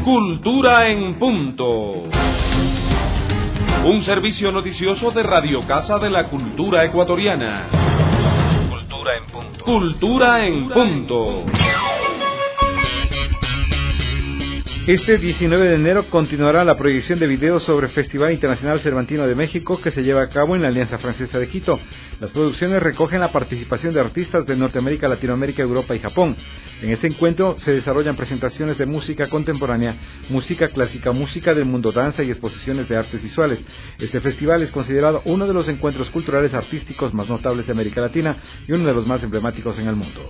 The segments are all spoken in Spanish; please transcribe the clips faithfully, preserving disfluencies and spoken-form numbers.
Cultura en punto. Un servicio noticioso de Radio Casa de la Cultura Ecuatoriana. Cultura en punto. Cultura en punto. Este diecinueve de enero continuará la proyección de videos sobre el Festival Internacional Cervantino de México, que se lleva a cabo en la Alianza Francesa de Quito. Las producciones recogen la participación de artistas de Norteamérica, Latinoamérica, Europa y Japón. En este encuentro se desarrollan presentaciones de música contemporánea, música clásica, música del mundo, danza y exposiciones de artes visuales. Este festival es considerado uno de los encuentros culturales artísticos más notables de América Latina y uno de los más emblemáticos en el mundo.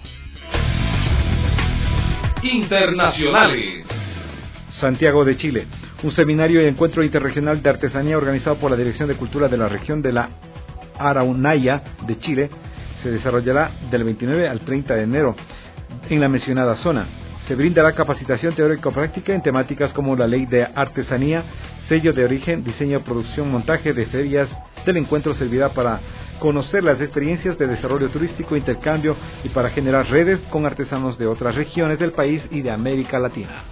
Internacionales. Santiago de Chile. Un seminario y encuentro interregional de artesanía organizado por la Dirección de Cultura de la región de la Araunaya de Chile se desarrollará del veintinueve al treinta de enero en la mencionada zona. Se brindará capacitación teórico-práctica en temáticas como la ley de artesanía, sello de origen, diseño, producción, montaje de ferias. Del encuentro servirá para conocer las experiencias de desarrollo turístico, intercambio y para generar redes con artesanos de otras regiones del país y de América Latina.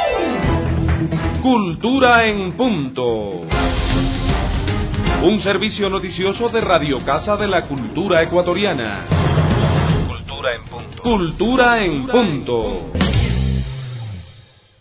Cultura en punto. Un servicio noticioso de Radio Casa de la Cultura Ecuatoriana. Cultura en punto. Cultura en punto.